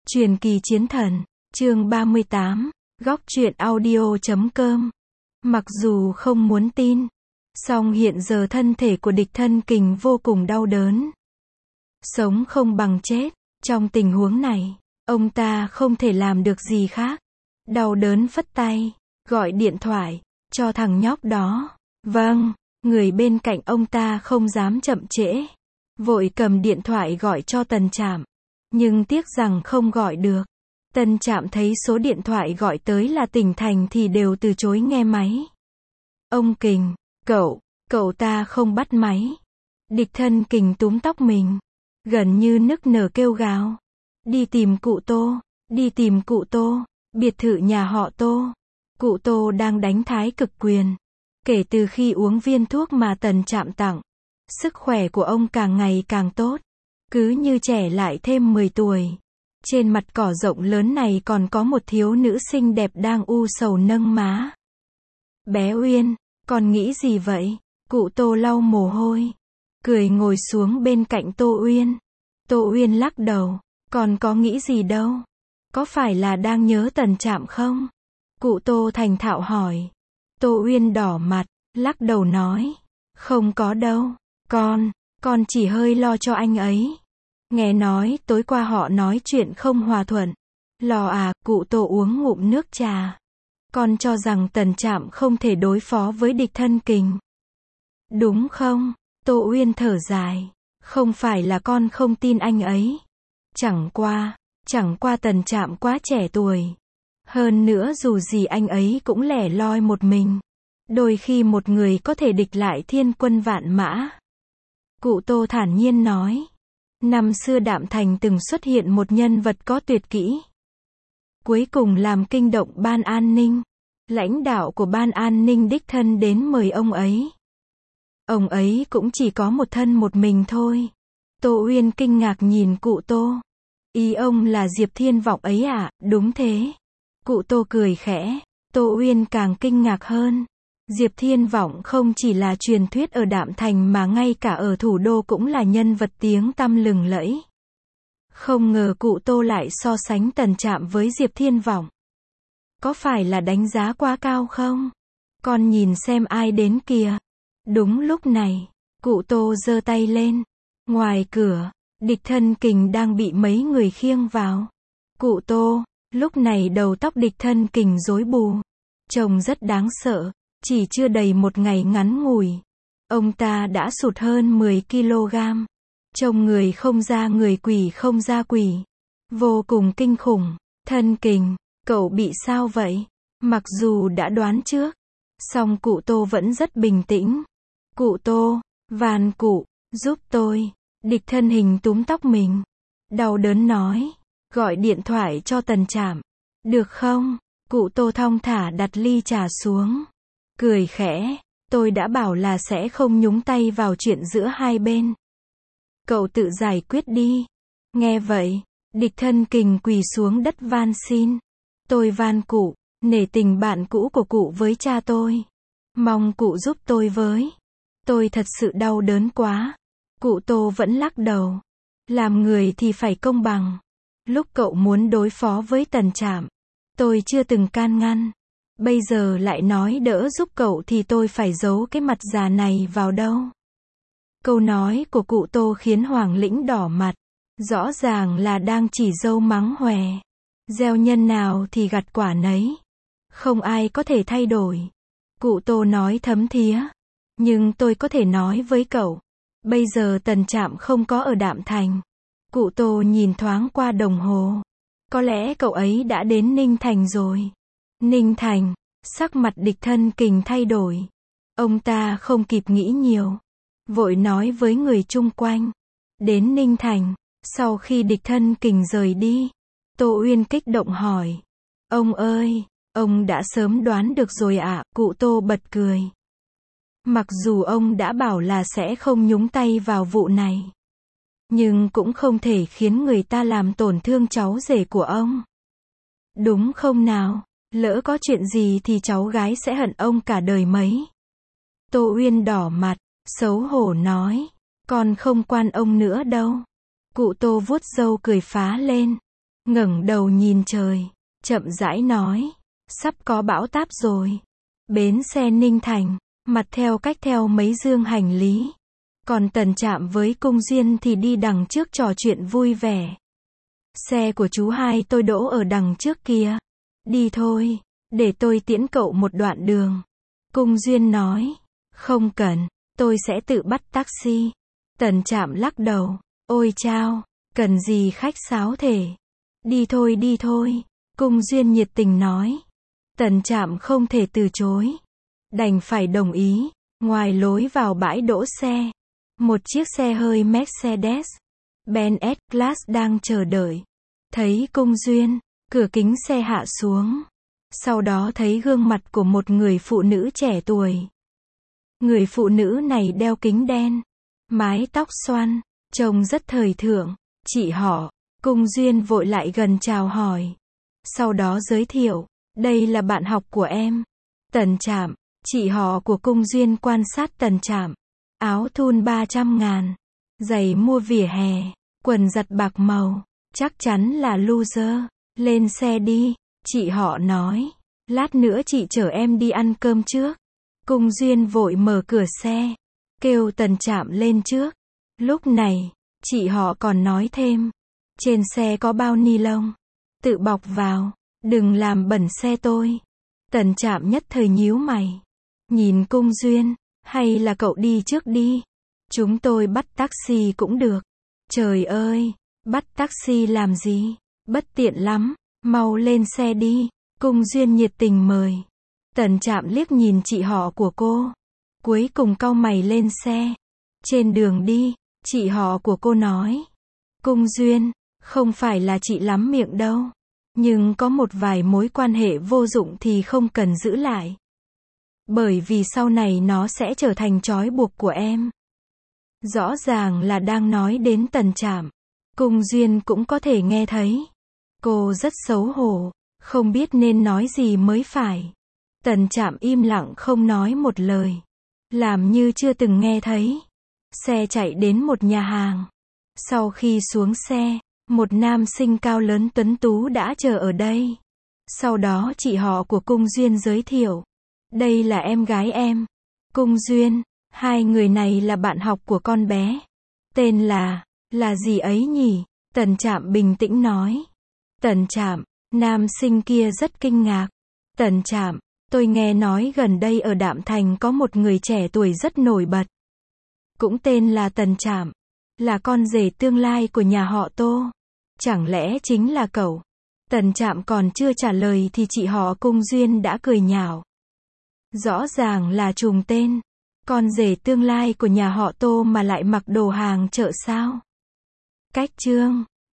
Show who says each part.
Speaker 1: Truyền kỳ chiến thần, chương 38, góc truyện audio.com. Mặc dù không muốn tin, song hiện giờ thân thể của địch thân kình vô cùng đau đớn. Sống không bằng chết, trong tình huống này, ông ta không thể làm được gì khác. Đau đớn phất tay, gọi điện thoại, cho thằng nhóc đó. Vâng, người bên cạnh ông ta không dám chậm trễ. Vội cầm điện thoại gọi cho Tần Trạm. Nhưng tiếc rằng không gọi được. Tần Trạm thấy số điện thoại gọi tới là tỉnh thành thì đều từ chối nghe máy. Ông Kình, cậu ta không bắt máy. Địch thân Kình túm tóc mình, gần như nức nở kêu gào. Đi tìm cụ Tô, biệt thự nhà họ Tô. Cụ Tô đang đánh thái cực quyền. Kể từ khi uống viên thuốc mà Tần Trạm tặng, sức khỏe của ông càng ngày càng tốt. Cứ như trẻ lại thêm 10 tuổi. Trên mặt cỏ rộng lớn này còn có một thiếu nữ xinh đẹp đang u sầu nâng má. Bé Uyên, con nghĩ gì vậy? Cụ Tô lau mồ hôi, cười ngồi xuống bên cạnh Tô Uyên. Tô Uyên lắc đầu, con có nghĩ gì đâu. Có phải là đang nhớ Tần Trạm không? Cụ Tô thành thạo hỏi. Tô Uyên đỏ mặt, lắc đầu nói, không có đâu, con chỉ hơi lo cho anh ấy. Nghe nói tối qua họ nói chuyện không hòa thuận. Lo à? Cụ Tô uống ngụm nước trà. Con cho rằng Tần Trạm không thể đối phó với địch thân kình, đúng không? Tô Uyên thở dài. Không phải là con không tin anh ấy. Chẳng qua Tần Trạm quá trẻ tuổi. Hơn nữa dù gì anh ấy cũng lẻ loi một mình. Đôi khi một người có thể địch lại thiên quân vạn mã. Cụ Tô thản nhiên nói. Năm xưa Đạm Thành từng xuất hiện một nhân vật có tuyệt kỹ. Cuối cùng làm kinh động ban an ninh. Lãnh đạo của ban an ninh đích thân đến mời ông ấy. Ông ấy cũng chỉ có một thân một mình thôi. Tô Uyên kinh ngạc nhìn cụ Tô. Ý ông là Diệp Thiên Vọng ấy à? Đúng thế. Cụ Tô cười khẽ. Tô Uyên càng kinh ngạc hơn. Diệp Thiên Vọng không chỉ là truyền thuyết ở Đạm Thành mà ngay cả ở thủ đô cũng là nhân vật tiếng tăm lừng lẫy. Không ngờ cụ Tô lại so sánh Tần Trạm với Diệp Thiên Vọng. Có phải là đánh giá quá cao không? Con nhìn xem ai đến kìa. Đúng lúc này, cụ Tô giơ tay lên. Ngoài cửa, địch thân kình đang bị mấy người khiêng vào. Cụ Tô, lúc này đầu tóc địch thân kình rối bù. Trông rất đáng sợ. Chỉ chưa đầy một ngày ngắn ngủi, ông ta đã sụt hơn 10 kg. Trông người không ra người, quỷ không ra quỷ. Vô cùng kinh khủng. Thân Kình, cậu bị sao vậy? Mặc dù đã đoán trước, song cụ Tô vẫn rất bình tĩnh. Cụ Tô, van cụ, giúp tôi. Địch thân hình túm tóc mình, đau đớn nói. Gọi điện thoại cho Tần Trạm. Được không? Cụ Tô thong thả đặt ly trà xuống. Cười khẽ, tôi đã bảo là sẽ không nhúng tay vào chuyện giữa hai bên. Cậu tự giải quyết đi. Nghe vậy, địch thân kình quỳ xuống đất van xin. Tôi van cụ, nể tình bạn cũ của cụ với cha tôi. Mong cụ giúp tôi với. Tôi thật sự đau đớn quá. Cụ Tô vẫn lắc đầu. Làm người thì phải công bằng. Lúc cậu muốn đối phó với Tần Trạm, tôi chưa từng can ngăn. Bây giờ lại nói đỡ giúp cậu thì tôi phải giấu cái mặt già này vào đâu? Câu nói của cụ Tô khiến Hoàng Lĩnh đỏ mặt. Rõ ràng là đang chỉ dâu mắng hòe. Gieo nhân nào thì gặt quả nấy. Không ai có thể thay đổi. Cụ Tô nói thấm thía. Nhưng tôi có thể nói với cậu. Bây giờ Tần Trạm không có ở Đạm Thành. Cụ Tô nhìn thoáng qua đồng hồ. Có lẽ cậu ấy đã đến Ninh Thành rồi. Ninh Thành, sắc mặt địch thân kình thay đổi. Ông ta không kịp nghĩ nhiều. Vội nói với người chung quanh. Đến Ninh Thành, sau khi địch thân kình rời đi. Tô Uyên kích động hỏi. Ông ơi, ông đã sớm đoán được rồi ạ? Cụ Tô bật cười. Mặc dù ông đã bảo là sẽ không nhúng tay vào vụ này, nhưng cũng không thể khiến người ta làm tổn thương cháu rể của ông. Đúng không nào? Lỡ có chuyện gì thì cháu gái sẽ hận ông cả đời mấy. Tô Uyên đỏ mặt, xấu hổ nói. Con không quan ông nữa đâu. Cụ Tô vuốt râu cười phá lên. ngẩng đầu nhìn trời, chậm rãi nói, sắp có bão táp rồi. Bến xe Ninh Thành, mặt theo cách theo mấy dương hành lý. Còn Tần Trạm với Cung Duyên thì đi đằng trước trò chuyện vui vẻ. Xe của chú hai tôi đỗ ở đằng trước kia. Đi thôi, để tôi tiễn cậu một đoạn đường. Cung Duyên nói, không cần, tôi sẽ tự bắt taxi. Tần Trạm lắc đầu, ôi chao, cần gì khách sáo thể. Đi thôi, Cung Duyên nhiệt tình nói. Tần Trạm không thể từ chối, đành phải đồng ý. Ngoài lối vào bãi đỗ xe, một chiếc xe hơi Mercedes-Benz S-Class đang chờ đợi. Thấy Cung Duyên, cửa kính xe hạ xuống. Sau đó thấy gương mặt của một người phụ nữ trẻ tuổi. Người phụ nữ này đeo kính đen, mái tóc xoăn, trông rất thời thượng. Chị họ. Cung Duyên vội lại gần chào hỏi. Sau đó giới thiệu, đây là bạn học của em, Tần Trạm. Chị họ của Cung Duyên quan sát Tần Trạm. Áo thun 300.000, giày mua vỉa hè, quần giặt bạc màu, chắc chắn là loser. Lên xe đi, chị họ nói. Lát nữa chị chở em đi ăn cơm trước. Cung Duyên vội mở cửa xe, kêu Tần Trạm lên trước. Lúc này, chị họ còn nói thêm, trên xe có bao ni lông, tự bọc vào, đừng làm bẩn xe tôi. Tần Trạm nhất thời nhíu mày, nhìn Cung Duyên, hay là cậu đi trước đi, chúng tôi bắt taxi cũng được. Trời ơi, bắt taxi làm gì, bất tiện lắm, mau lên xe đi. Cung Duyên nhiệt tình mời. Tần Trạm liếc nhìn chị họ của cô, cuối cùng cau mày lên xe. Trên đường đi, chị họ của cô nói, Cung Duyên, không phải là chị lắm miệng đâu, nhưng có một vài mối quan hệ vô dụng thì không cần giữ lại. Bởi vì sau này nó sẽ trở thành trói buộc của em. Rõ ràng là đang nói đến Tần Trạm. Cung Duyên cũng có thể nghe thấy. Cô rất xấu hổ, không biết nên nói gì mới phải. Tần Trạm im lặng không nói một lời, làm như chưa từng nghe thấy. Xe chạy đến một nhà hàng. Sau khi xuống xe, một nam sinh cao lớn tuấn tú đã chờ ở đây. Sau đó chị họ của Cung Duyên giới thiệu, đây là em gái em, Cung Duyên. Hai người này là bạn học của con bé. Tên là gì ấy nhỉ? Tần Trạm bình tĩnh nói. Tần Trạm, nam sinh kia rất kinh ngạc. Tần Trạm, tôi nghe nói gần đây ở Đạm Thành có một người trẻ tuổi rất nổi bật. Cũng tên là Tần Trạm, là con rể tương lai của nhà họ Tô. Chẳng lẽ chính là cậu? Tần Trạm còn chưa trả lời thì chị họ Cung Duyên đã cười nhạo. Rõ ràng là trùng tên. Con rể tương lai của nhà họ Tô mà lại mặc đồ hàng chợ sao? Cách chương